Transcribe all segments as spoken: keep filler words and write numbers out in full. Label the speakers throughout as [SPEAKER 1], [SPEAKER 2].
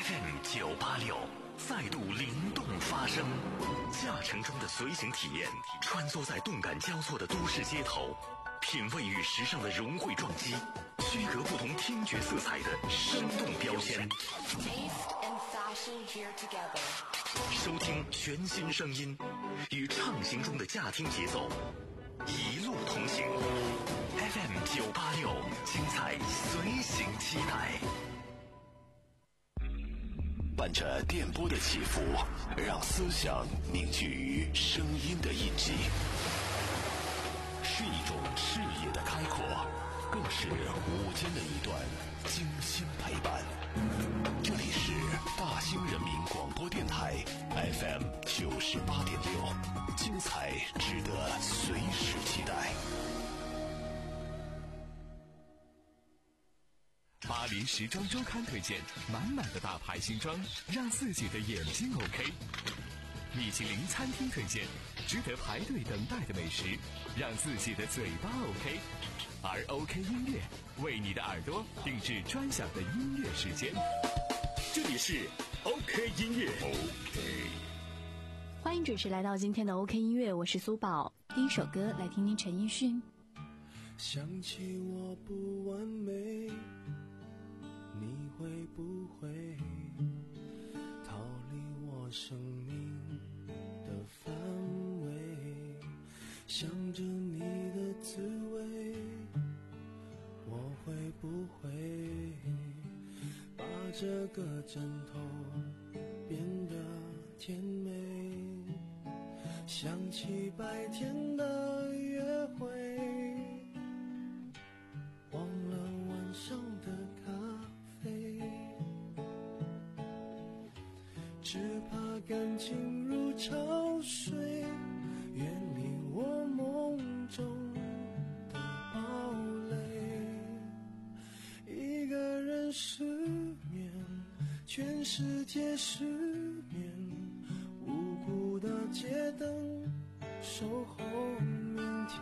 [SPEAKER 1] F M 九八六再度灵动发声，驾乘中的随行体验，穿梭在动感交错的都市街头，品味与时尚的融汇撞击，区隔不同听觉色彩的生动标签。收听全新声音，与畅行中的驾听节奏，一路同行。F M 九八六，精彩随行期待。伴着电波的起伏，让思想凝聚于声音的印记，是一种视野的开阔，更是午间的一段精心陪伴。这里是大兴人民广播电台 F M 九十八点六，精彩值得随时期待。
[SPEAKER 2] 巴黎时装周刊推荐满满的大牌新装，让自己的眼睛 OK。米其林餐厅推荐值得排队等待的美食，让自己的嘴巴 OK。而 OK 音乐为你的耳朵定制专享的音乐时间。这里是 OK 音乐 OK。
[SPEAKER 3] 欢迎准时来到今天的 OK 音乐，我是苏宝。第一首歌来听听陈奕迅。
[SPEAKER 4] 想起我不完美，你会不会逃离我生命的范围？想着你的滋味，我会不会把这个枕头变得甜美？想起白天的约会，忘了晚上的咖啡，只怕感情如潮水，远离我梦中的堡垒。一个人失眠，全世界失眠，无辜的街灯守候明天。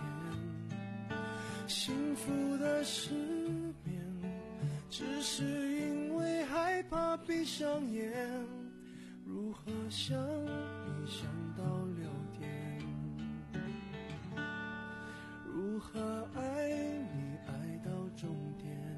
[SPEAKER 4] 幸福的失眠，只是因为害怕闭上眼，如何想你想到六点，如何爱你爱到终点。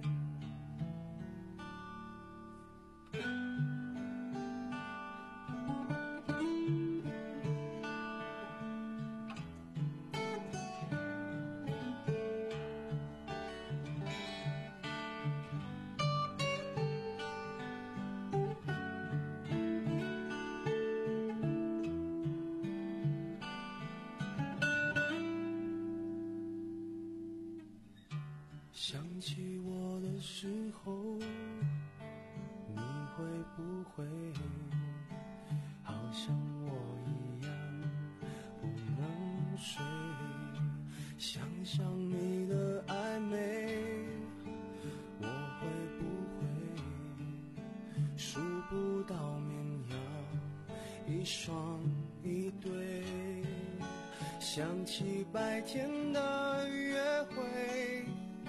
[SPEAKER 4] 想起我的时候，你会不会好像我一样不能睡？想想你的暧昧，我会不会数不到绵羊一双一对？想起白天的约会，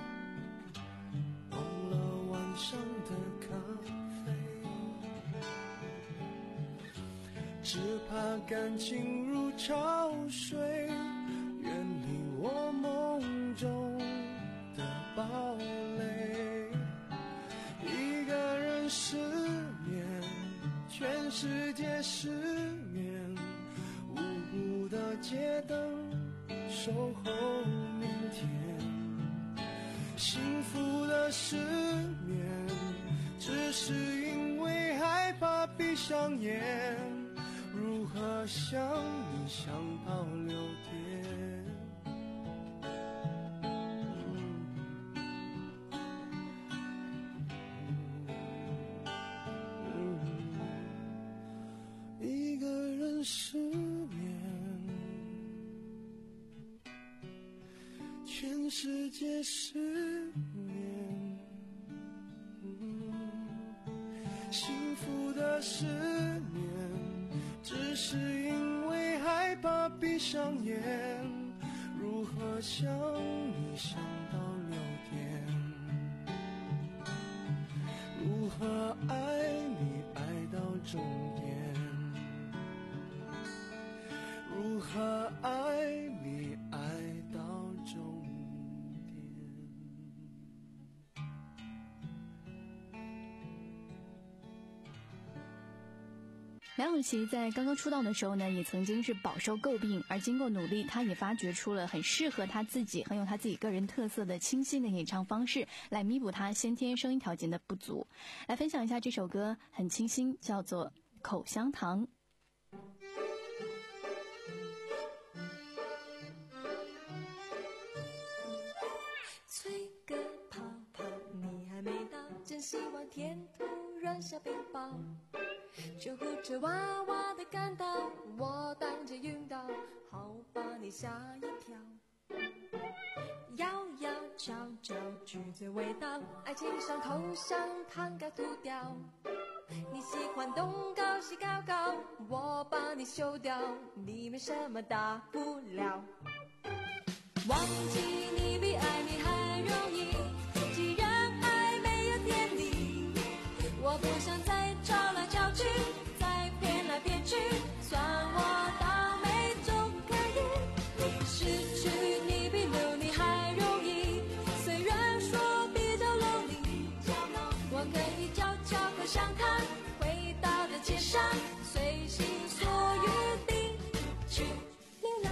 [SPEAKER 4] 上的咖啡，只怕感情如潮水，远离我梦中的堡垒。一个人失眠，全世界失眠，无辜的街灯守候明天。幸福的失眠，只是因为害怕闭上眼，如何想你想到六点。一个人失眠，全世界失眠，幸福的失眠，只是因为害怕闭上眼，如何想你想到六点，如何爱你爱顺眼。如何爱你爱到终点？
[SPEAKER 3] 梁咏琪在刚刚出道的时候呢，也曾经是饱受诟病，而经过努力，她也发掘出了很适合她自己、很有她自己个人特色的清新的演唱方式，来弥补她先天声音条件的不足。来分享一下这首歌，很清新，叫做《口香糖》。
[SPEAKER 5] 吹个泡泡，你还没到，真希望天突然下冰雹。救护车哇哇的赶到，我当着晕倒，好把你吓一跳。摇摇嚼嚼，咀嚼味道，爱情伤口像糖该吐掉。你喜欢东高西高高，我把你修掉，你没什么大不了。忘记你比爱你还容易，既然爱没有天理，我不想再吵来吵去，再骗来骗去，算我倒霉总可以。失去你比留你还容易，虽然说比较 lonely， 我可以悄悄口香糖，回到的街上，随心所欲地去流浪。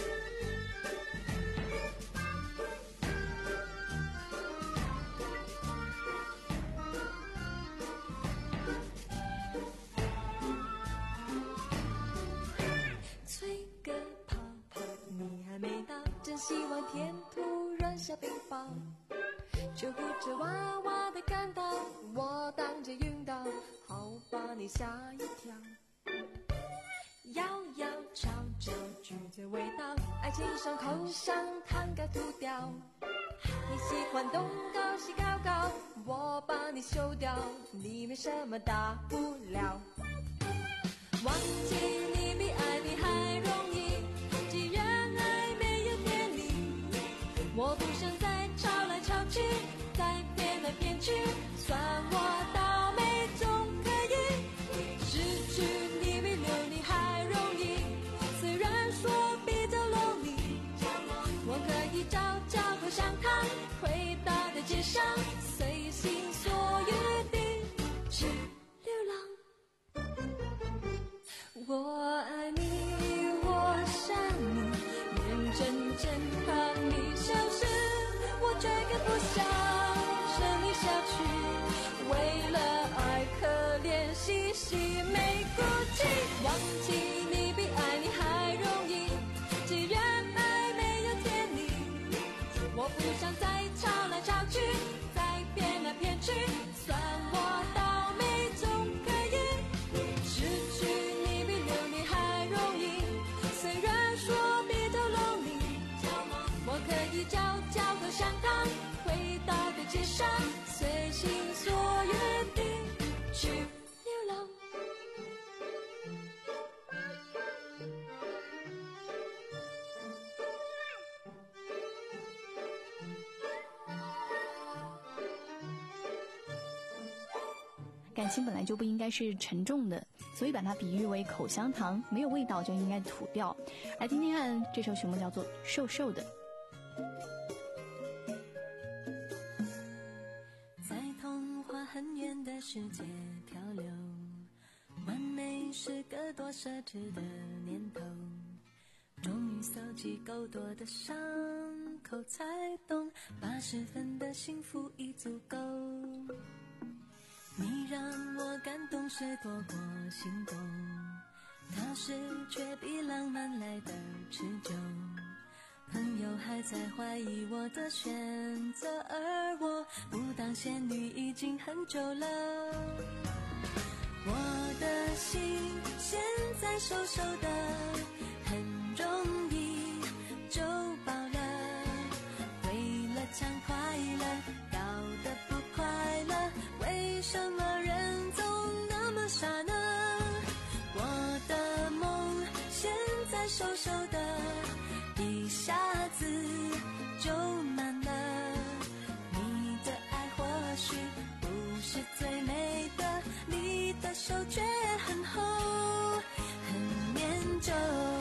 [SPEAKER 5] 希望天突然下冰雹，救护车哇哇的赶到，我当着晕倒，好把你吓一跳。摇摇嚼嚼，咀嚼味道，爱情伤口像糖该吐掉。你喜欢东高西高高，我把你修掉，你没什么大不了。忘记你比爱你还容易，既然爱没有天理，我不想再吵来吵去，再骗来骗去，算我倒霉总可以。失去你比留你还容易，虽然说比较 lonely， 我可以找找口香糖，回到的街上，随心所欲地去流浪。我爱你，我想你，眼睁睁看你消失，我却更不想生你下去，为了爱可怜兮兮没骨气。忘记你比爱你还容易，既然爱没有天理，我不想再吵来吵去，再骗来骗去，算我倒霉总可以。失去你比留你还容易，虽然说比较 lonely， 我可以嚼嚼口香糖，回到的街上，随心所欲地去流浪。
[SPEAKER 3] 感情本来就不应该是沉重的，所以把它比喻为口香糖，没有味道就应该吐掉。来听听看这首曲目，叫做《瘦瘦的》。
[SPEAKER 5] 在童话很远的世界漂流，完美是个多奢侈的念头，终于搜集够多的伤口，才懂八十分的幸福已足够。你让我感动是多过心动，踏实却比浪漫来的持久。朋友还在怀疑我的选择，而我不当仙女已经很久了。我的心现在瘦瘦的，很容易就饱了。为了抢快乐，搞得不快乐，为什么人总那么傻呢？我的梦现在瘦瘦的，一下子就满了。你的爱或许不是最美的，你的手却很厚很粘稠。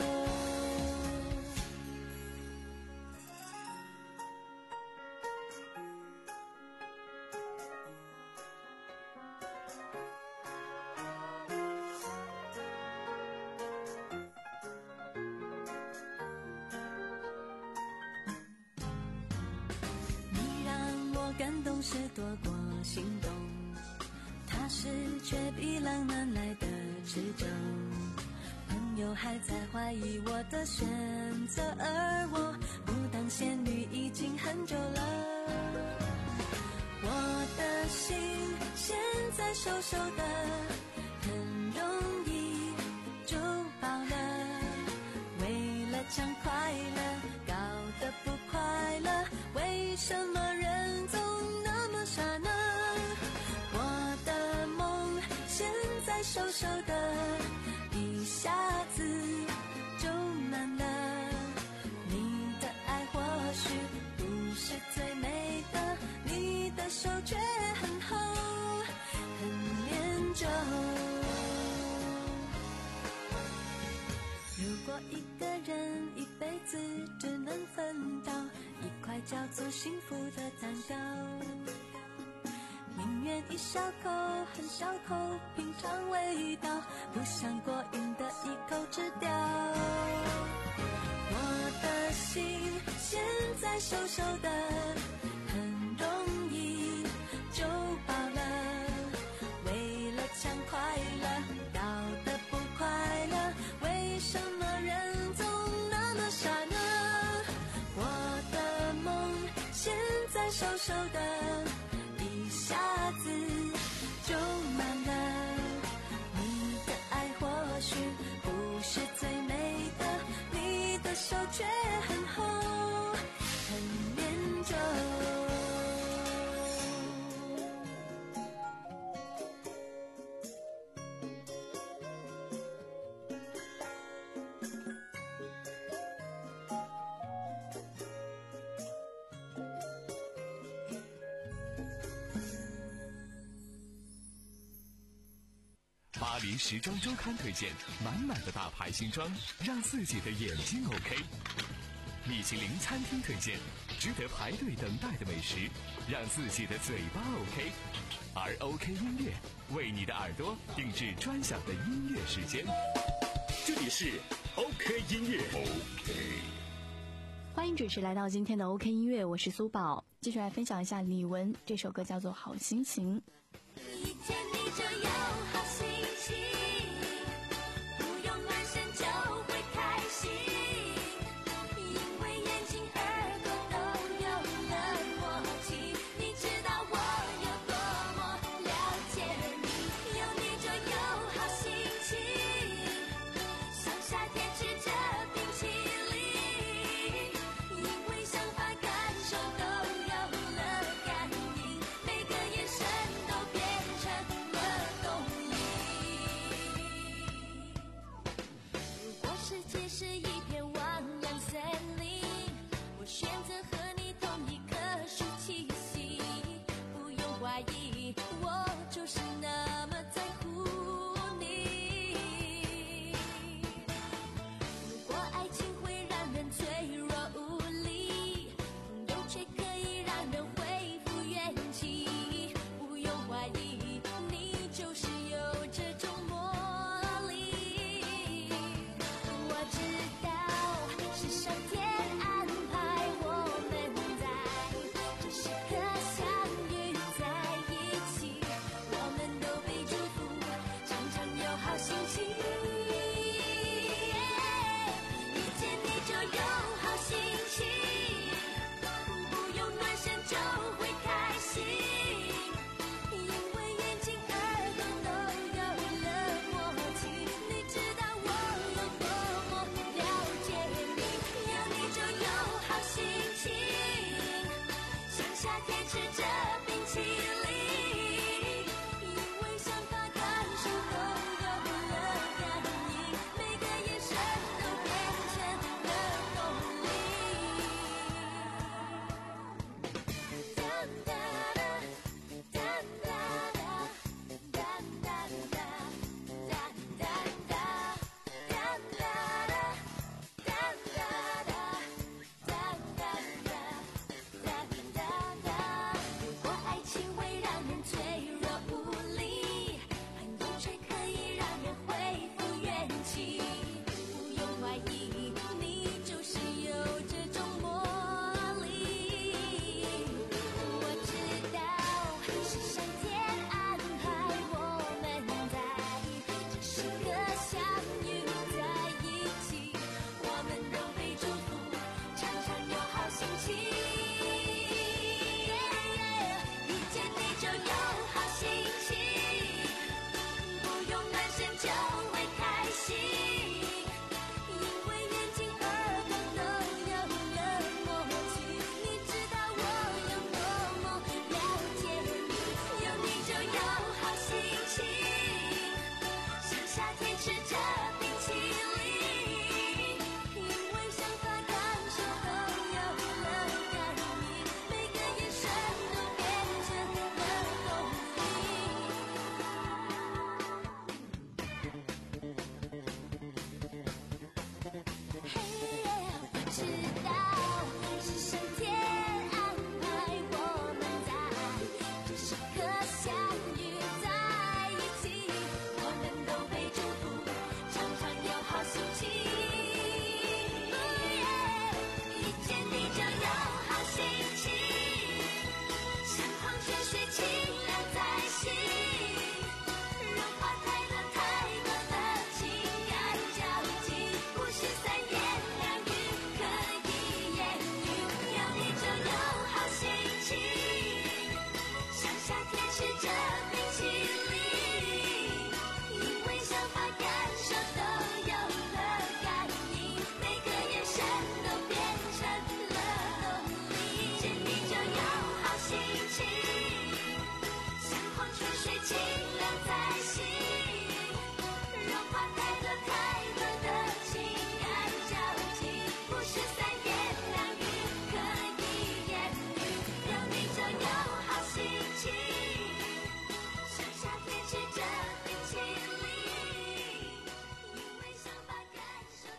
[SPEAKER 5] 感动是多过心动，踏实却比浪漫来的持久。朋友还在怀疑我的选择，而我不当仙女已经很久了。我的心现在瘦瘦的，很容易就饱了。为了抢快乐，搞得不快乐，为什么人总那么傻呢？我的梦现在瘦瘦的，一下子就满了。你的爱或许不是最美的，你的手却很厚很粘稠。如果一个人一辈子只能分到一块叫做幸福的蛋糕，宁愿一小口很小口品尝味道，不想过瘾的一口吃掉。我的心现在瘦瘦的，很容易就饱了。为了抢快乐，搞得不快乐，为什么人总那么傻呢？我的梦现在瘦瘦的，一下子就满了。你的爱或许不是最美的，你的手却很厚很粘稠。
[SPEAKER 2] 巴黎时装周刊推荐满满的大牌新装，让自己的眼睛 OK。米其林餐厅推荐值得排队等待的美食，让自己的嘴巴 OK。而 OK 音乐为你的耳朵定制专享的音乐时间。
[SPEAKER 1] 这里是 OK 音乐 OK。
[SPEAKER 3] 欢迎准时来到今天的 OK 音乐，我是苏宝，继续来分享一下李玟，这首歌叫做《好心情》。
[SPEAKER 5] 一见你就有好心情，不用暖身就会开心，因为眼睛耳朵都有了默契，你知道我有多么了解你，有你就有好心情，像夏天吃着冰淇淋，因为想法感受都有了感应，每个眼神都变成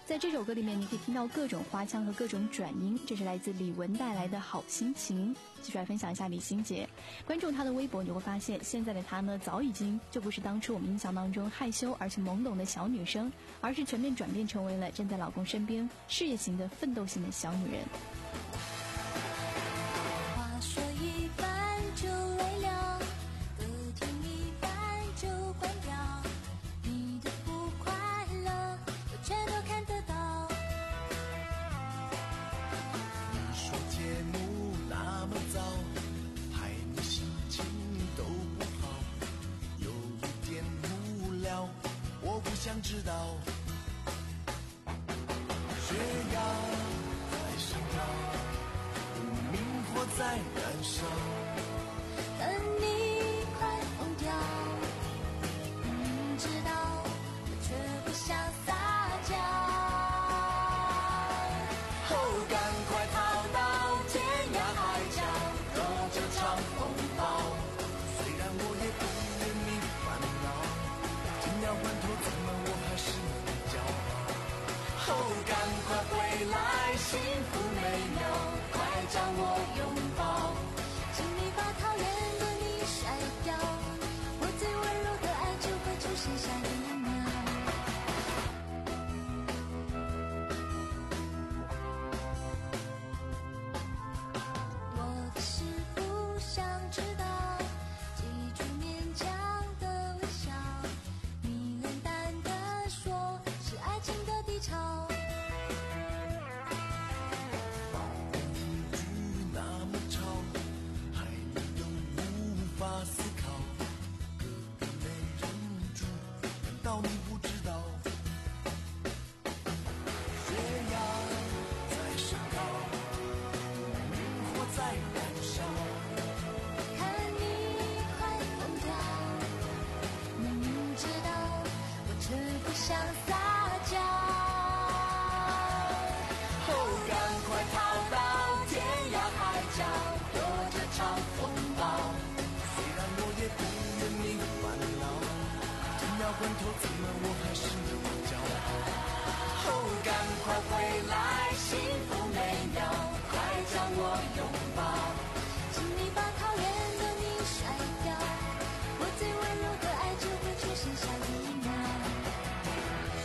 [SPEAKER 3] 在这首歌里面，你可以听到各种花腔和各种转音，这是来自李玟带来的好心情。继续来分享一下李心洁，关注她的微博，你会发现现在的她呢，早已经就不是当初我们印象当中害羞而且懵懂的小女生，而是全面转变成为了站在老公身边、事业型的奋斗型的小女人。
[SPEAKER 5] 话说一半就累了，歌听一半就关掉，你的不快乐我全都看得到。
[SPEAKER 4] 你说节目那么早，害你心情都不好，有一点无聊，我不想知道。血压在升高，无名火在燃烧，
[SPEAKER 5] 等你快疯掉，明明知道我却不想撒娇。
[SPEAKER 4] 后赶快逃到天涯海角，躲这场风暴。虽然我也不愿你烦恼，紧要关头怎么我还是那么骄傲。后赶快回来，幸福美妙，快将我拥抱。
[SPEAKER 5] 请你把讨厌的你甩掉，我最温柔的爱就会出现下一秒。我的事不想知道，记住勉强的微笑，你冷淡的说是爱情的低潮。
[SPEAKER 4] 句那么吵，害你都无法思考，隔壁没人住，难道你不知道？血压在升高，明火在燃烧，
[SPEAKER 5] 看你快疯掉，明明知道我却不想撒娇。
[SPEAKER 4] 后赶快逃到天涯海角，躲这场风暴。虽然我也不愿你烦恼，紧要关头怎么我还是那么骄傲。后赶快回来，幸福美妙，快将我拥抱。
[SPEAKER 5] 请你把讨厌的你甩掉，我最温柔的爱就会出现下一秒。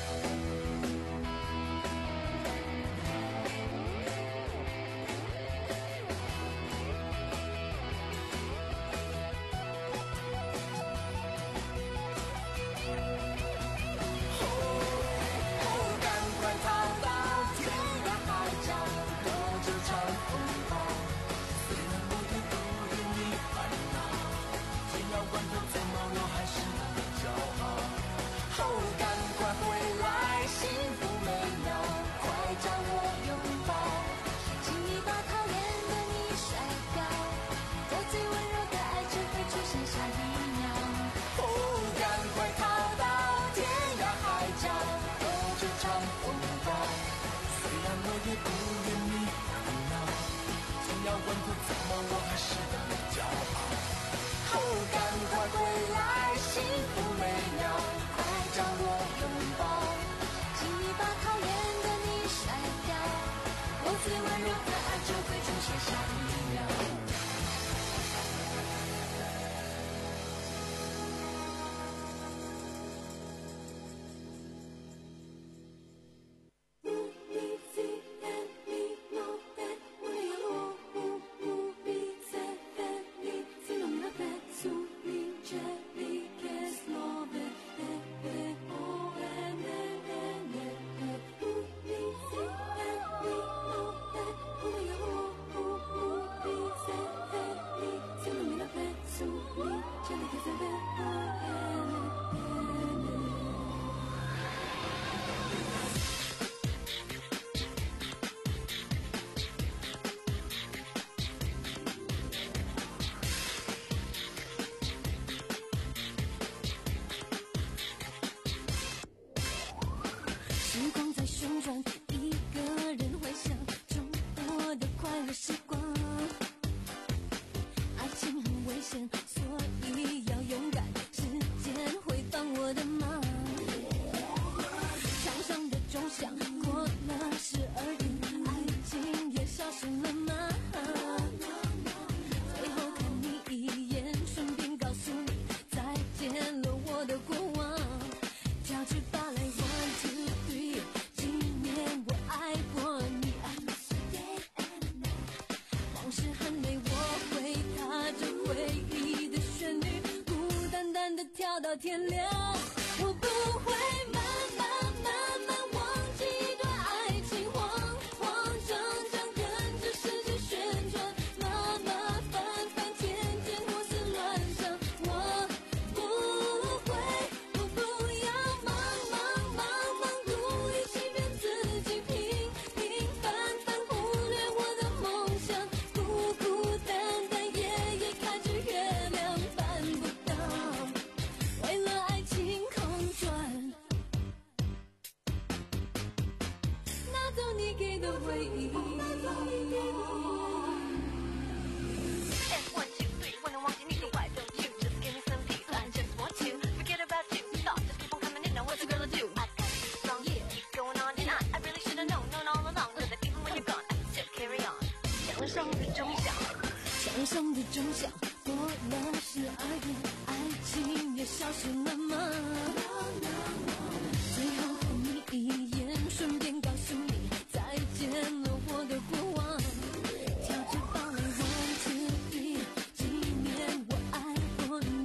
[SPEAKER 5] 到天亮。我不会慢慢慢慢忘记一段爱情，慌慌张张跟着世界旋转，马马翻翻天天胡思乱想。我不会，我不要忙忙忙忙故意欺骗自己，平平凡凡忽略我的梦想，孤孤单单夜夜看着月亮办不到，为了爱情空转，拿走你给的回忆。
[SPEAKER 6] One, two, three, 我能忘记你的 Why don't you just give me some peace? I just want to forget about you. Thoughts just keep on coming in. Now what's a girl to do? I got you wrong, yeah. Keep going on and on. I really should have known, known all along. That even when you're gone, I can still carry on. 想生的钟响，
[SPEAKER 5] 想生的钟响，过了十二点，爱情也消失了吗？最后看你一眼，顺便告诉你再见了我的过往。跳着芭蕾 one two three， 纪念我爱过你。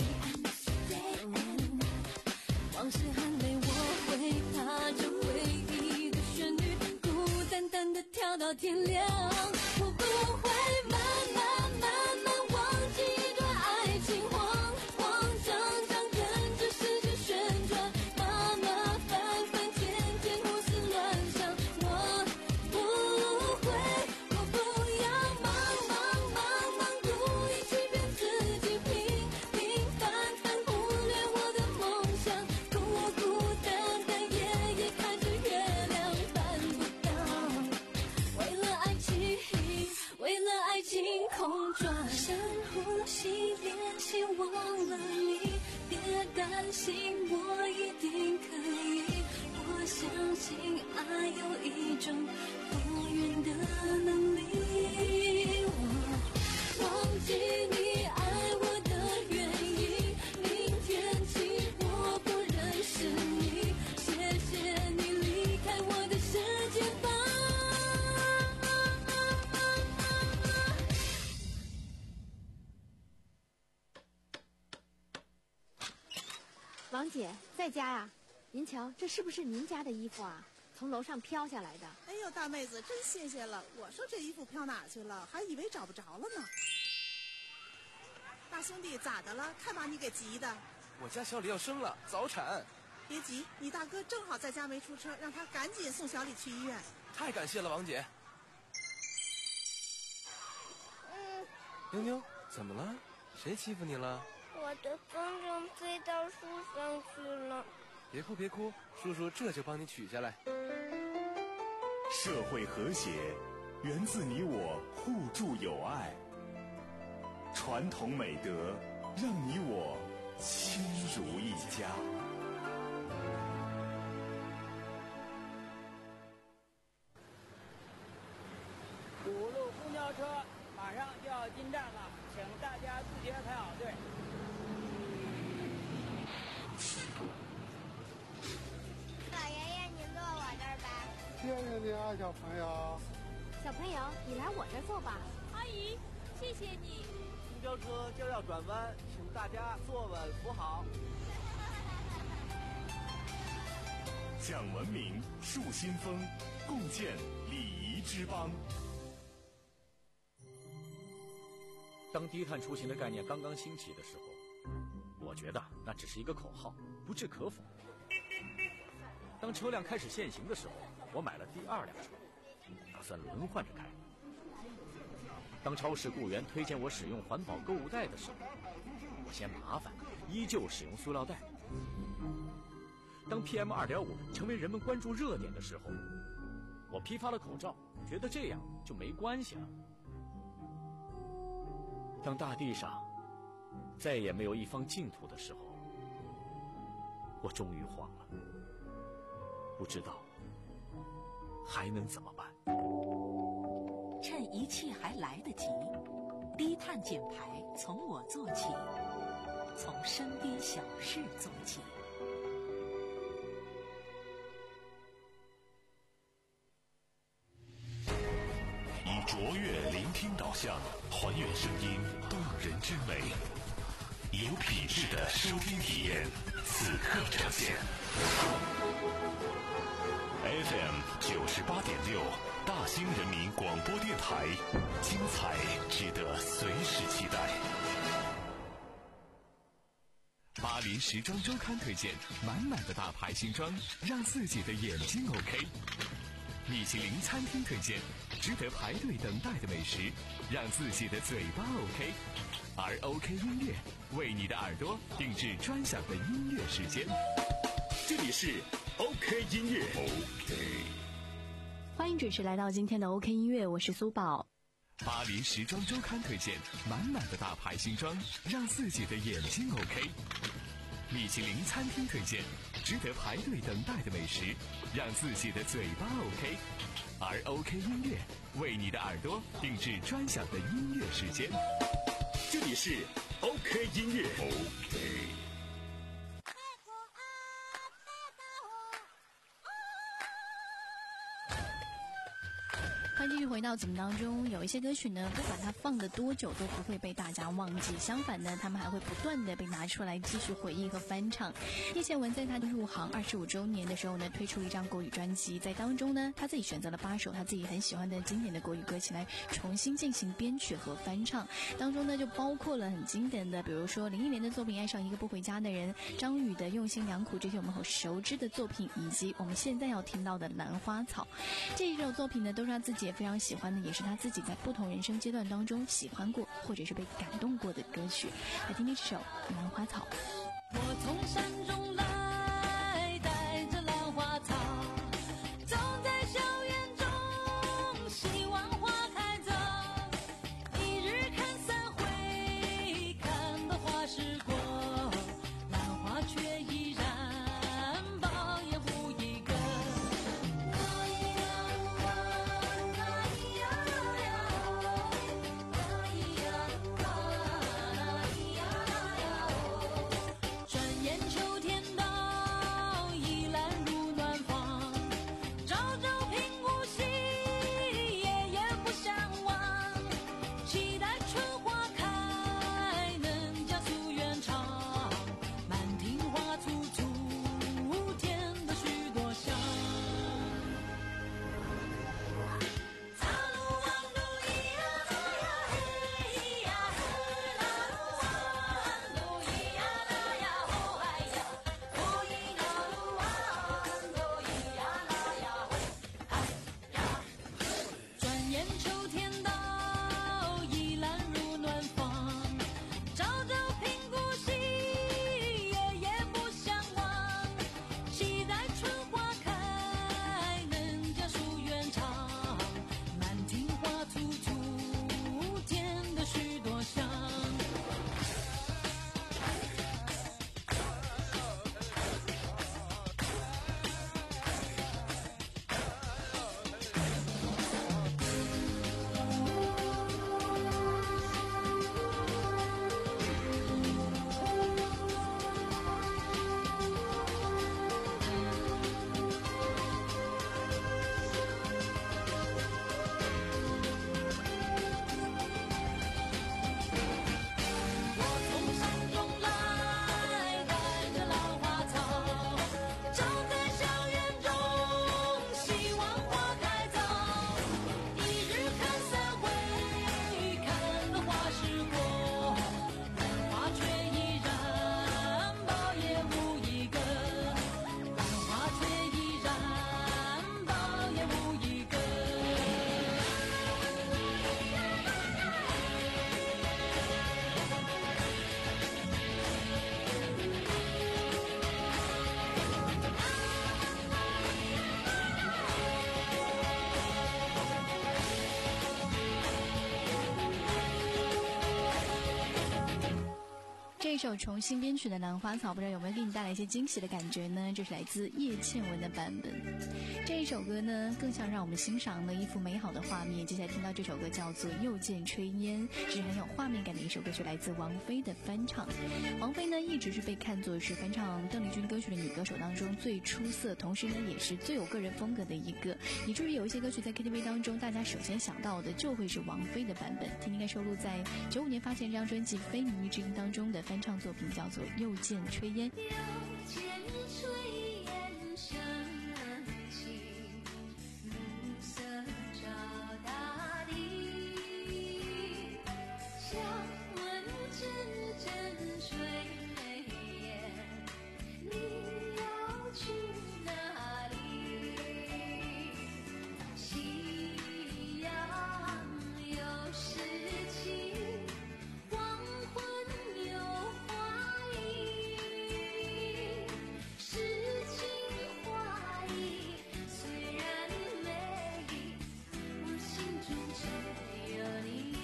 [SPEAKER 5] 往事还没我会踏着回忆的旋律，孤单单的跳到天亮。我不会慢慢慢慢忘记一段爱情，慌慌张张跟着世界旋转，马马翻翻天天胡思乱想。我不会，我不要忙忙忙忙故意欺骗自己，平平凡凡忽略我的梦想，孤孤单单夜夜看着月亮办不到，为了爱情，为了爱情空转，深呼吸，练习忘了你，别担心，我一定可以。我相信爱有一种复原的能力。我忘记你爱我的原因，明天起我不认识你，谢谢你离开我的世界吧。
[SPEAKER 7] 王姐在家呀？您瞧，这是不是您家的衣服啊？从楼上飘下来的。
[SPEAKER 8] 哎呦，大妹子，真谢谢了！我说这衣服飘哪去了，还以为找不着了呢。大兄弟，咋的了？看把你给急的。
[SPEAKER 9] 我家小李要生了，早产。
[SPEAKER 8] 别急，你大哥正好在家没出车，让他赶紧送小李去医院。
[SPEAKER 9] 太感谢了，王姐。
[SPEAKER 10] 嗯，
[SPEAKER 9] 妞妞，怎么了？谁欺负你了？
[SPEAKER 10] 我的风筝飞到树上去了。
[SPEAKER 9] 别哭别哭，叔叔这就帮你取下来。
[SPEAKER 1] 社会和谐源自你我互助友爱，传统美德让你我亲如一家。
[SPEAKER 11] 五路公交车马上就要进站了，请大家自觉排好队。
[SPEAKER 10] 老爷爷，您坐我这儿吧。
[SPEAKER 12] 谢谢你啊，小朋友。
[SPEAKER 7] 小朋友，你来我这儿坐吧。
[SPEAKER 13] 阿姨，谢谢你。
[SPEAKER 14] 公交车就要转弯，请大家坐稳扶好。
[SPEAKER 1] 讲文明，树新风，共建礼仪之邦。
[SPEAKER 15] 当低碳出行的概念刚刚兴起的时候，我觉得那只是一个口号，不置可否。当车辆开始限行的时候，我买了第二辆车，打算轮换着开。当超市雇员推荐我使用环保购物袋的时候，我嫌麻烦，依旧使用塑料袋。当 P M 二点五 成为人们关注热点的时候，我批发了口罩，觉得这样就没关系了。当大地上再也没有一方净土的时候，我终于慌了，不知道还能怎么办。
[SPEAKER 16] 趁一切还来得及，低碳减排从我做起，从身边小事做起。
[SPEAKER 1] 以卓越聆听导向，还原声音动人之美。 有品质的收听体验，此刻呈现。F M 九十八点六，大兴人民广播电台，精彩值得随时期待。
[SPEAKER 2] 巴黎时装周刊推荐，满满的大牌新装，让自己的眼睛 OK。米其林餐厅推荐，值得排队等待的美食，让自己的嘴巴 OK。而 OK 音乐为你的耳朵定制专享的音乐时间。这里是 OK 音乐 OK。
[SPEAKER 3] 欢迎准时来到今天的 OK 音乐，我是苏宝。
[SPEAKER 2] 巴黎时装周刊推荐，满满的大牌新装，让自己的眼睛 OK。米其林餐厅推荐，值得排队等待的美食，让自己的嘴巴 OK。而 OK 音乐为你的耳朵定制专享的音乐时间。这里是 OK 音乐 OK。
[SPEAKER 3] 欢迎继续回到节目当中。有一些歌曲呢，不管它放的多久都不会被大家忘记，相反呢，他们还会不断的被拿出来继续回忆和翻唱。叶倩文在她的入行二十五周年的时候呢，推出一张国语专辑，在当中呢，她自己选择了八首她自己很喜欢的经典的国语歌曲来重新进行编曲和翻唱。当中呢，就包括了很经典的，比如说林忆莲的作品《爱上一个不回家的人》，张宇的《用心良苦》，这些我们很熟知的作品，以及我们现在要听到的《兰花草》。这一首作品呢，都是她自己也非常喜欢的，也是他自己在不同人生阶段当中喜欢过或者是被感动过的歌曲。来听听这首《兰花草》。
[SPEAKER 17] 我从山中来，带着兰花草，走在校园中，希望花开早。一日看三回，看得花时过，兰花却依然抱眼无一个。
[SPEAKER 3] 这首重新编曲的《兰花草》，不知道有没有给你带来一些惊喜的感觉呢？这是来自叶倩文的版本。这一首歌呢，更像让我们欣赏了一幅美好的画面。接下来听到这首歌叫做《又见炊烟》，是很有画面感的一首歌曲，来自王菲的翻唱。王菲呢，一直是被看作是翻唱邓丽君歌曲的女歌手当中最出色，同时呢，也是最有个人风格的一个。以至于有一些歌曲在 K T V 当中，大家首先想到的就会是王菲的版本。听听看收录在九五年发行这张专辑《非你之音》当中的翻唱唱作品叫做《又见炊烟》。
[SPEAKER 17] 又见炊烟升起，暮色照大地，想问阵阵炊烟，你要去哪里？夕阳又失起，黄昏又花意，诗情画意虽然美丽，我心中只有你。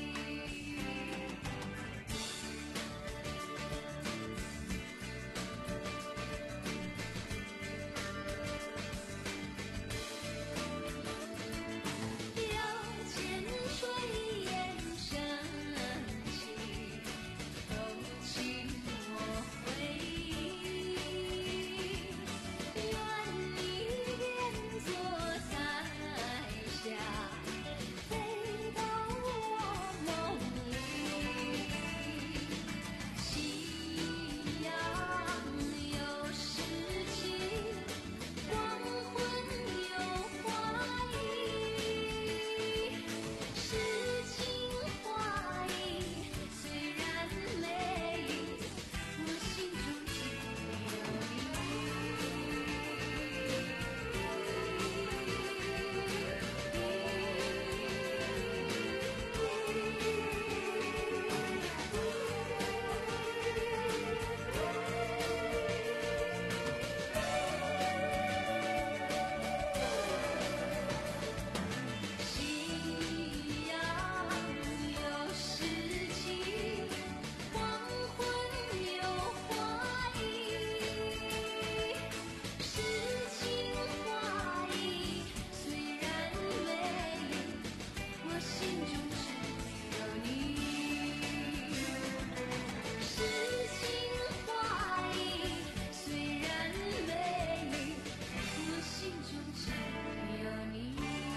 [SPEAKER 17] 又见炊烟升起，勾起我回忆。愿你变作彩霞，飞到我梦里。夕阳又失起，黄昏又花意，诗情画意虽然美丽，我心中只夕阳又失起，黄昏又花意，诗情画意虽然美丽，我心中只有你。诗情画意虽然美丽，我心中只有你。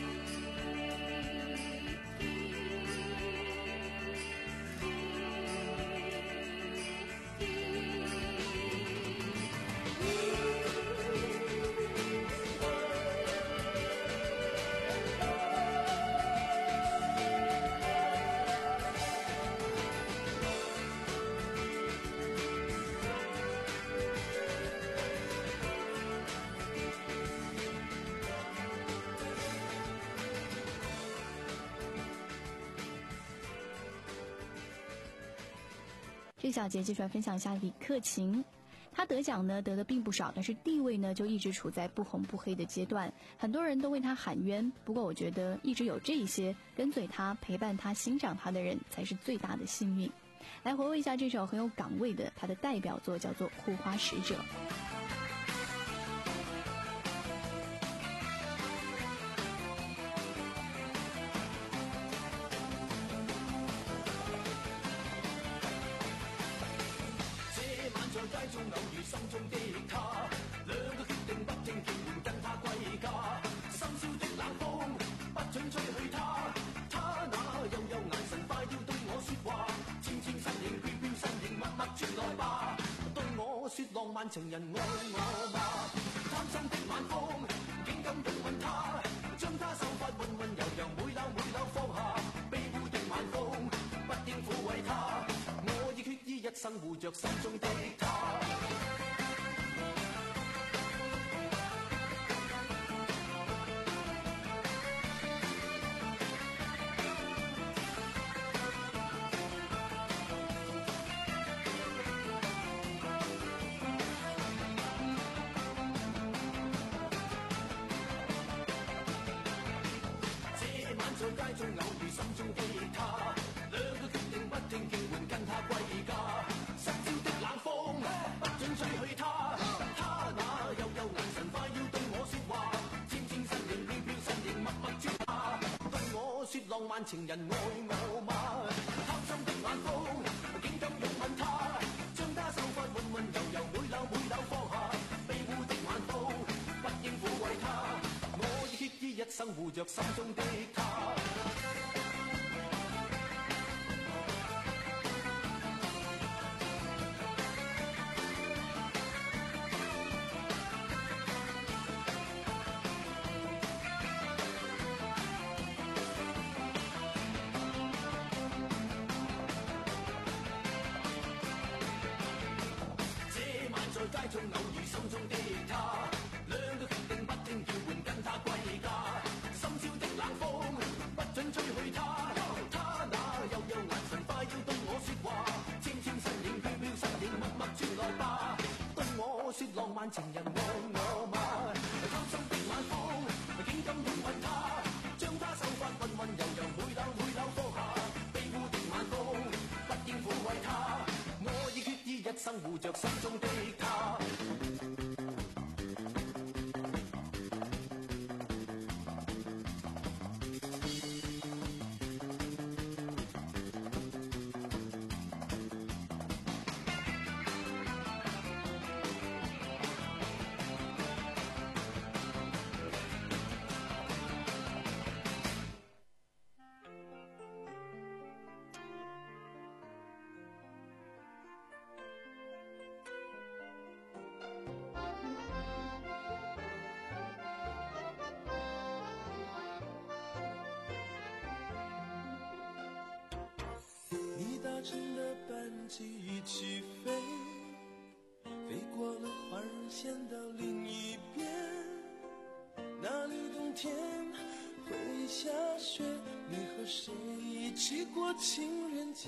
[SPEAKER 3] 这小节继续来分享一下李克勤。他得奖呢得的并不少，但是地位呢就一直处在不红不黑的阶段，很多人都为他喊冤。不过我觉得一直有这些跟随他、陪伴他、欣赏他的人才是最大的幸运。来回味一下这首很有港味的他的代表作，叫做《护花使者》。
[SPEAKER 18] 在街中偶遇心中的他，兩個決定不聽勸換跟他歸家。深宵的冷風不准吹去他，他那幽幽眼神快要對我說話，纖纖身影飄飄身影默默傳來吧，對我說浪漫情人愛我嗎？貪心的晚風竟敢擁吻他，將他秀髮溫溫柔柔每縷每縷放下，卑污的晚風不應撫慰他，我已決意一生護着心中的他。在街中偶遇心中的他，兩個決定不聽經換跟他歸家。深宵的冷風不准吹去他，他那幽幽眼神快要對我說話，纖纖身影飄飄身影默默轉下，對我說浪漫情人愛我嗎？貪心的眼風竟敢擁吻他，將他秀髮溫溫柔柔每縷每縷放下，卑污的晚風不應撫慰他，我已決意一生護着心中的他。 街中偶遇心中的他，兩個決定不聽叫喚跟他歸家。深宵的冷風不准吹去他，他那幽幽眼神快要對我說話，纖纖身影飄飄身影默默傳來吧，對我說浪漫情人愛我嗎？貪心的晚風竟敢擁吻他，將他手法溫溫柔柔每縷每縷放下，卑污的晚風不應撫慰他，我已決意一生護着心中的他。
[SPEAKER 4] 搭乘的班机一起飞，飞过了环线到另一边，那里冬天会下雪，你和谁一起过情人节？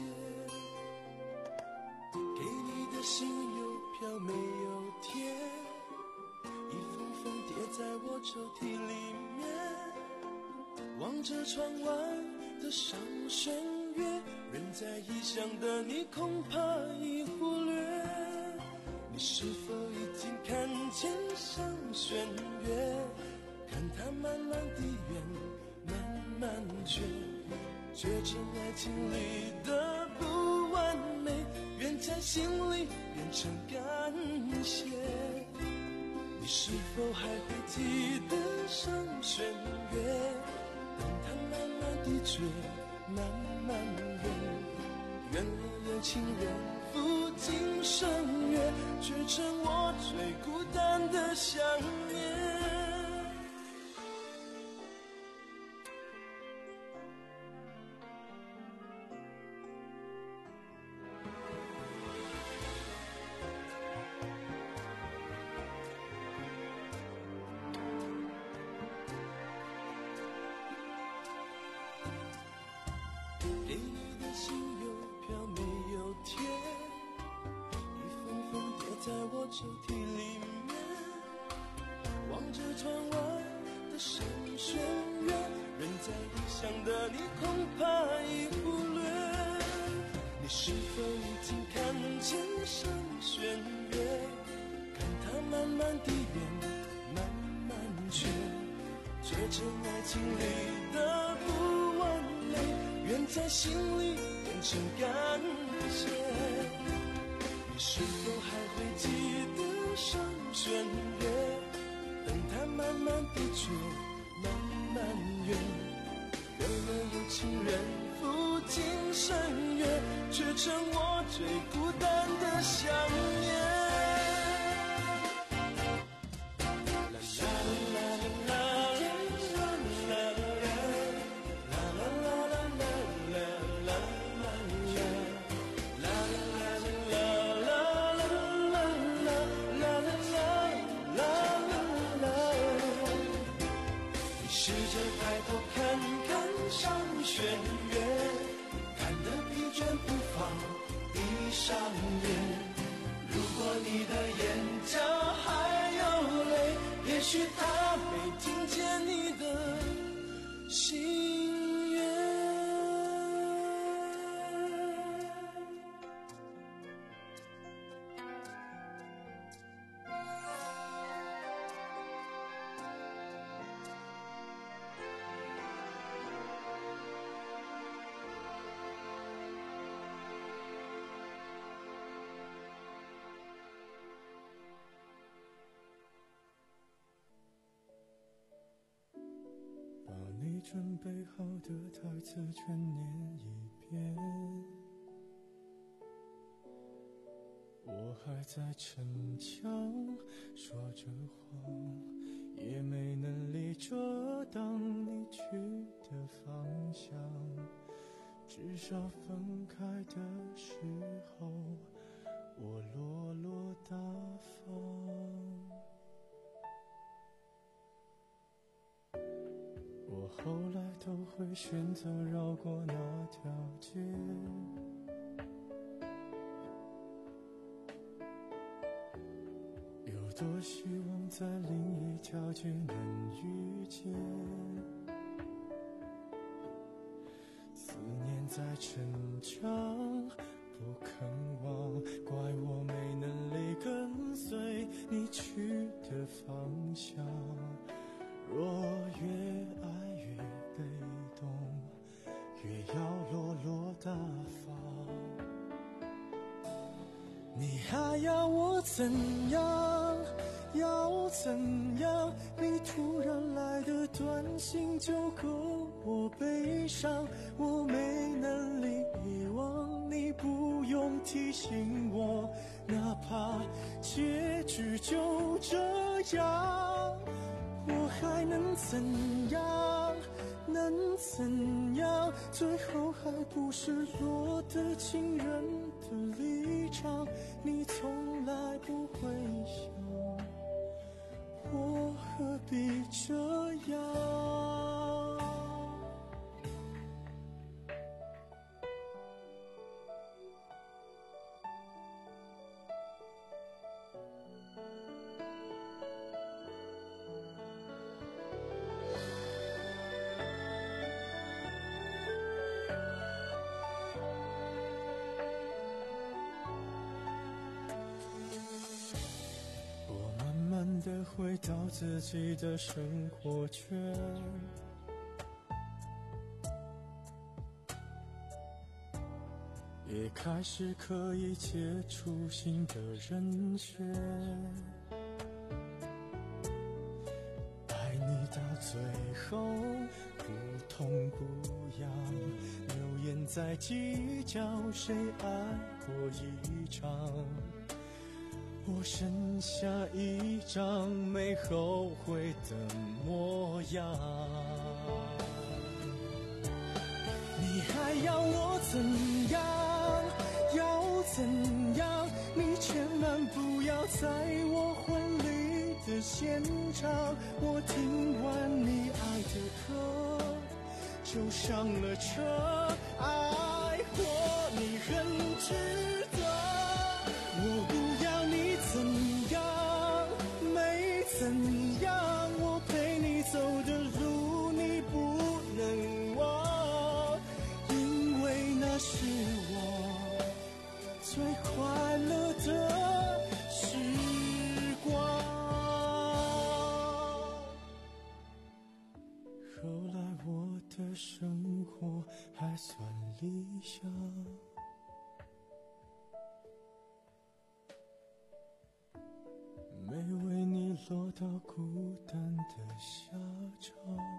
[SPEAKER 4] 给你的信邮票没有贴，一封封叠在我抽屉里面，望着窗外的上弦月，人在异乡的你恐怕已忽略，你是否已经看见上弦月？看它慢慢地圆，慢慢缺，缺成爱情里的不完美，愿在心里变成感谢。你是否还会记得上弦月？等它慢慢地缺，慢慢圆，愿你有情人赴今生约，却成我最孤单的想念。给你的信邮票没有贴，一封封叠在我抽屉里面，望着窗外的上弦月，人在异乡的你恐怕已忽略，你是否已经看见上弦月？看它慢慢地圆，慢慢缺，缺成爱情里的不完美，愿在心里变成感谢。你是否还会记得上弦月？等它慢慢地缺，慢慢圆，愿能有情人赴今生约，却成我最孤单的想念。试着抬头看看上弦月，看得疲倦不妨闭上眼。如果你的眼角还有泪，也许他没听见你的心愿。你准备好的台词全念一遍，我还在逞强说着谎，也没能力遮挡你去的方向，至少分开的时候我落落大方。 后来都会选择绕过那条街。有多希望在另一条街能遇见，思念在成长不肯忘，怪我没能力跟随你去的方向。若越爱越被动，越要落落大方。你还要我怎样？要怎样？你突然来的短信就够我悲伤，我没能力遗忘，你不用提醒我，哪怕结局就这样，我还能怎样？能怎样？最后还不是落得情人的立场，你从来不会想，我何必这样？的回到自己的生活圈，也开始可以接触新的人选。爱你到最后不痛不痒，流言在计较谁爱过一场，我剩下一张没后悔的模样。你还要我怎样？要怎样？你千万不要在我婚礼的现场，我听完你爱的歌就上了车，爱过你很值得，我不要你怎样，没怎样，我陪你走的路你不能忘，因为那是我最快乐的时光。后来我的生活还算理想，没为你落到孤单的下场。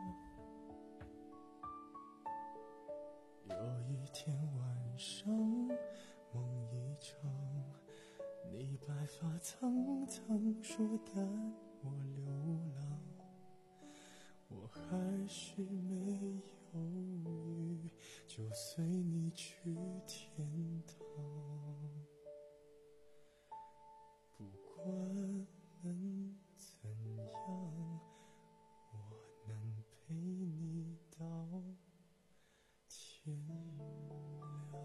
[SPEAKER 4] 有一天晚上梦一场，你白发苍苍说带我流浪，我还是没犹豫就随你去天堂。不管能怎样，我能陪你到天亮。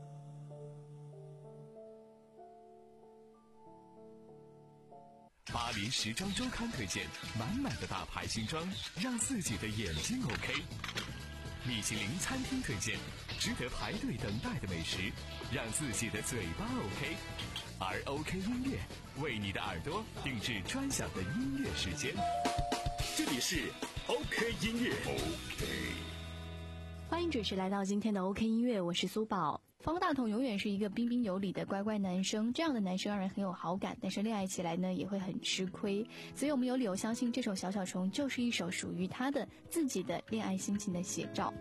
[SPEAKER 2] 巴黎时装周刊推荐满满的大牌新装，让自己的眼睛 OK。米其林餐厅推荐值得排队等待的美食，让自己的嘴巴 OK。而 OK 音乐为你的耳朵定制专享的音乐时间。这里是 OK 音乐 OK。
[SPEAKER 3] 欢迎准时来到今天的 OK 音乐，我是苏宝。方大同永远是一个彬彬有礼的乖乖男生，这样的男生让人很有好感，但是恋爱起来呢也会很吃亏，所以我们有理由相信这首小小虫就是一首属于他的自己的恋爱心情的写照。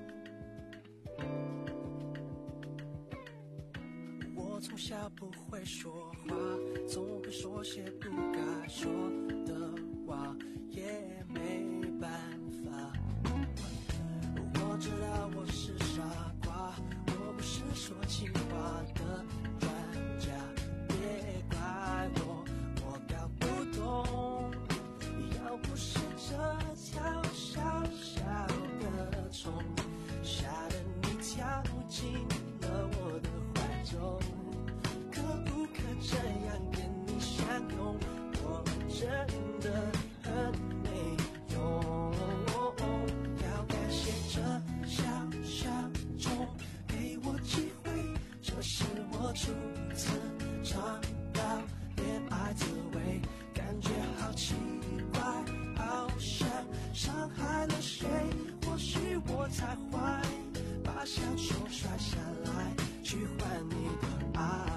[SPEAKER 4] 我从小不会说话，总会说些不该说的话，也没办法。我知道我是傻瓜，我不是说情话的专家，别怪我，我搞不懂。要不是这条小小的虫， 真的很没用。要感谢这小小钟给我机会，这是我初次尝到恋爱滋味，感觉好奇怪，好像伤害了谁，或许我才坏，把小球摔下来去换你的爱。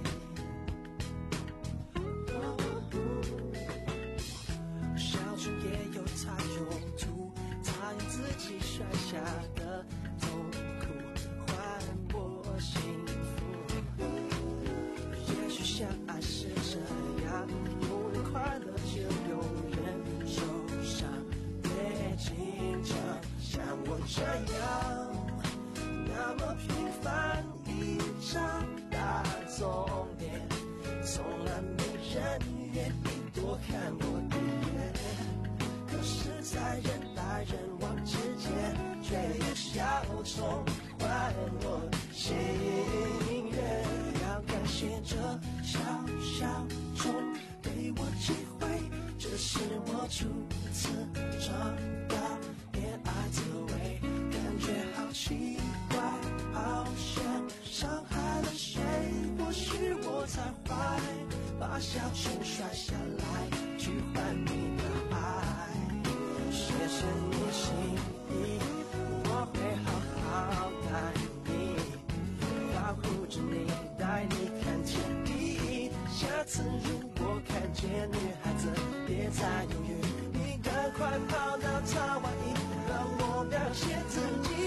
[SPEAKER 4] 小球也有它用途，它用自己摔下的痛苦换我幸福。也许相爱是这样，有人快乐就有人受伤，别紧张，像我这样那么平凡一张大众脸，从来没人愿意多看我一眼，可是在人来人往之间，却有小虫换我心愿。要感谢这小小虫给我机会，这是我初次尝到恋爱滋味，感觉好奇怪，好像伤害了谁，或许我才坏，把小球摔下来去换你的爱。谢谢你心意，我会好好待你，保护着你，带你看天地。下次如果看见女孩子，别再犹豫，你赶快跑到她外衣，让我表现自己。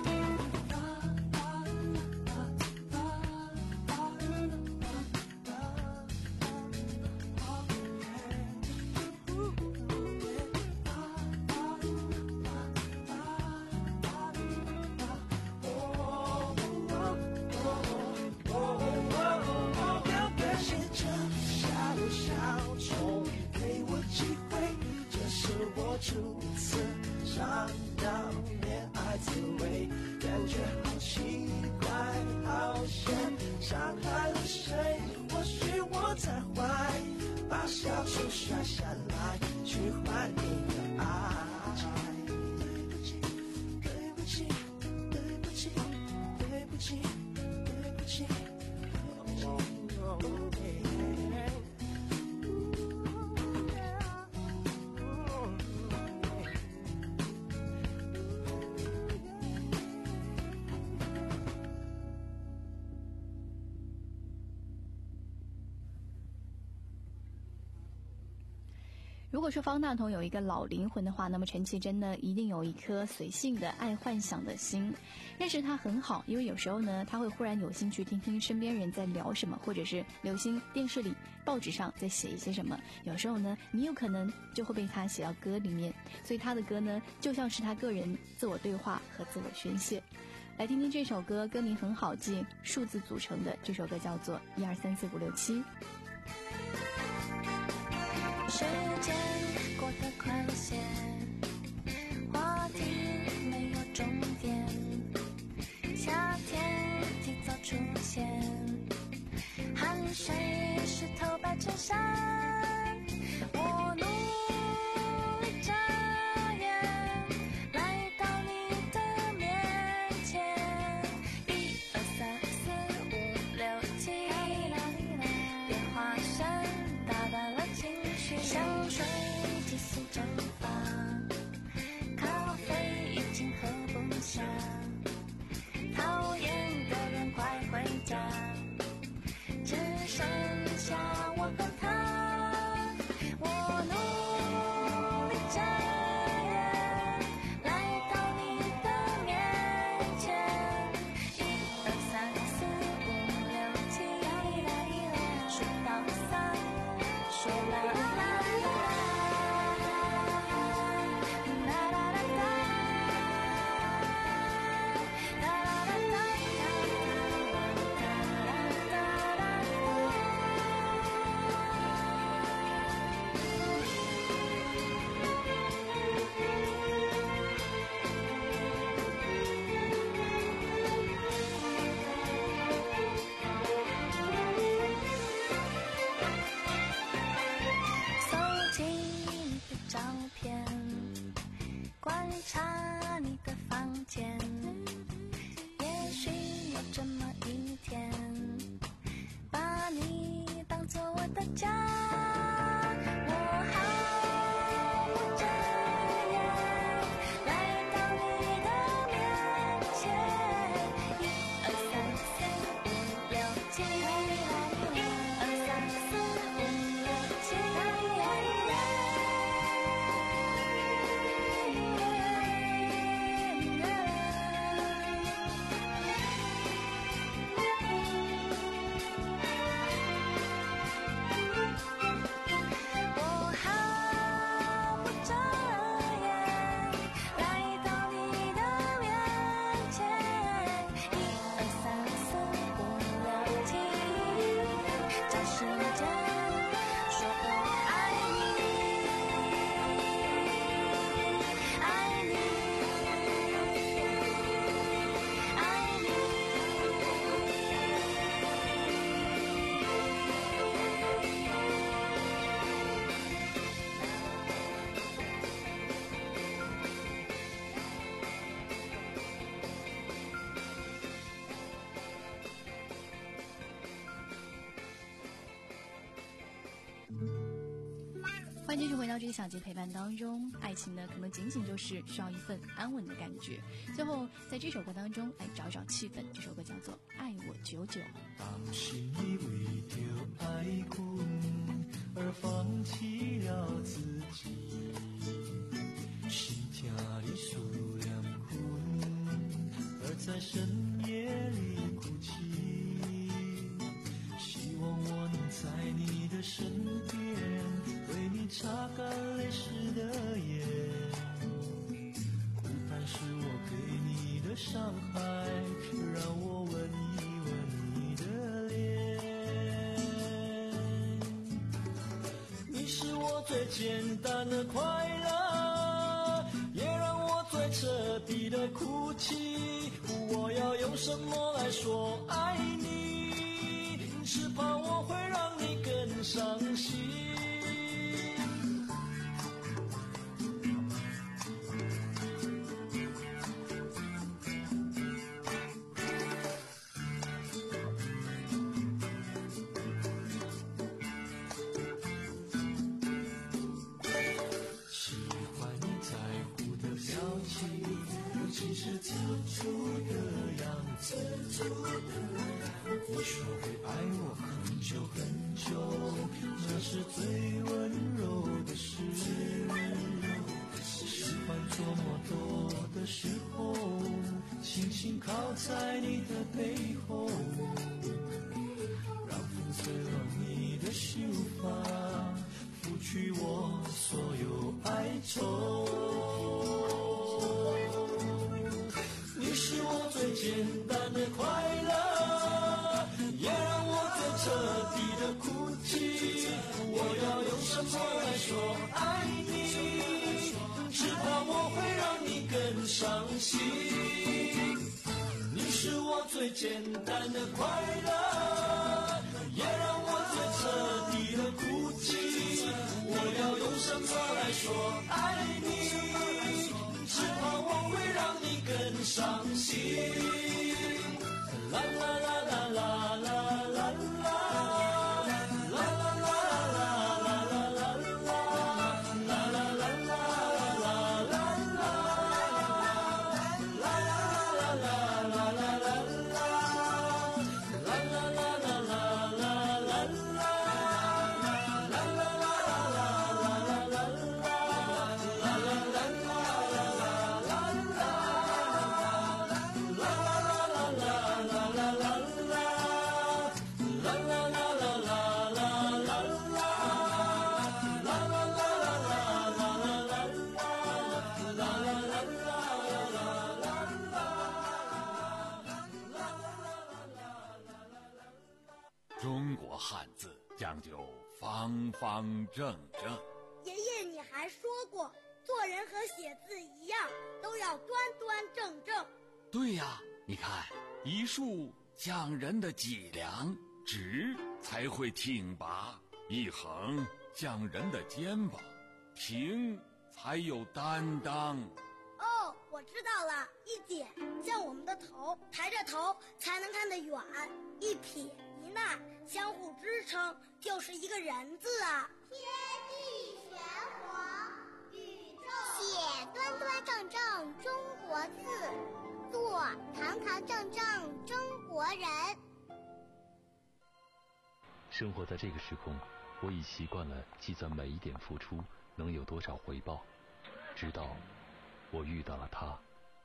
[SPEAKER 4] 初次尝到恋爱滋味，感觉好奇怪，好像伤害了谁，或许我才坏，把小球摔下来去换你的爱。对不起，对不起，对不起，对不起，对不起。
[SPEAKER 3] 如果说方大同有一个老灵魂的话，那么陈绮贞呢，一定有一颗随性的爱幻想的心。认识他很好，因为有时候呢，他会忽然有兴趣听听身边人在聊什么，或者是留心电视里、报纸上在写一些什么。有时候呢，你有可能就会被他写到歌里面，所以他的歌呢，就像是他个人自我对话和自我宣泄。来听听这首歌，歌名很好记，数字组成的，这首歌叫做一二三四五六七。
[SPEAKER 5] 时间过得快些，话题没有终点，夏天提早出现，汗水湿透白衬衫，我努力眨眼来到你的面前，一二三四五六七，电话声打断了情绪，香水急速蒸发，咖啡已经喝不下，讨厌的人快回家，只剩下我和他，我努力眨眼来到你的面前，一二三四五六七，数到三，说啦啦啦啦啦啦啦啦。 前。也许有这么一天，把你当作我的家，我毫不遮掩来到你的面前。一二三四五六七，一二三四五六七。
[SPEAKER 3] 欢迎继续回到这个小节陪伴当中，爱情呢可能仅仅就是需要一份安稳的感觉。最后在这首歌当中来找找气氛，这首歌叫做《爱我久久》。
[SPEAKER 4] 当时你为着爱我而放弃了自己，心跳里数两魂，而在深夜里哭泣。希望我能在你的身边，为你擦干泪湿的眼。孤单是我给你的伤害，让我吻一吻你的脸。你是我最简单的快乐，也让我最彻底的哭泣。我要用什么来说爱你？只怕我会让你更伤心。喜欢你在乎的表情，尤其是自处的样子。你说会爱我很久很久，那是最温柔的事。喜欢做梦多的时候，轻轻靠在你的背后，让风吹乱你的秀发，拂去我所有哀愁。你是我最简单的快乐，也让我最彻底的哭泣。我要用什么来说爱你？只怕我会让你更伤心。你是我最简单的快乐，也让我最彻底的哭泣。我要用什么来说爱你？只怕我会让你更伤心。啦啦啦啦啦啦啦啦。
[SPEAKER 1] 中国汉字讲究方方正正。
[SPEAKER 19] 爷爷，你还说过，做人和写字一样，都要端端正正。
[SPEAKER 1] 对呀，你看，一竖讲人的脊梁，直才会挺拔；一横讲人的肩膀，平才有担当。
[SPEAKER 19] 哦， 我知道了，一点像我们的头，抬着头才能看得远；一撇一捺相互支撑，就是一个人字啊。
[SPEAKER 20] 天地玄黄，宇宙写端端正正中国字，做堂堂正正中国人。
[SPEAKER 1] 生活在这个时空，我已习惯了计算每一点付出能有多少回报，直到我遇到了他。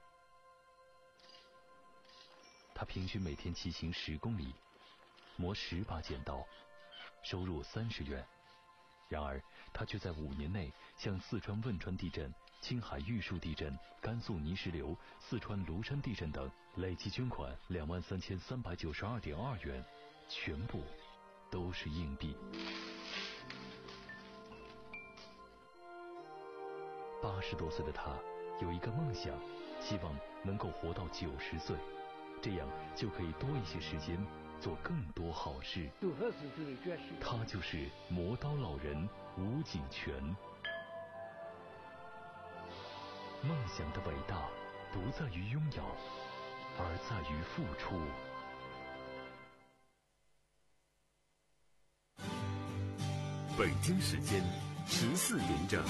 [SPEAKER 1] 他平均每天骑行十公里，磨十把剪刀，收入三十元。然而他却在五年内向四川汶川地震、青海玉树地震、甘肃泥石流、四川庐山地震等累计捐款两万三千三百九十二点二元，全部都是硬币。八十多岁的他有一个梦想，希望能够活到九十岁，这样就可以多一些时间做更多好事。他就是磨刀老人吴景全。梦想的伟大不在于拥有，而在于付出。
[SPEAKER 2] 北京时间十四点整。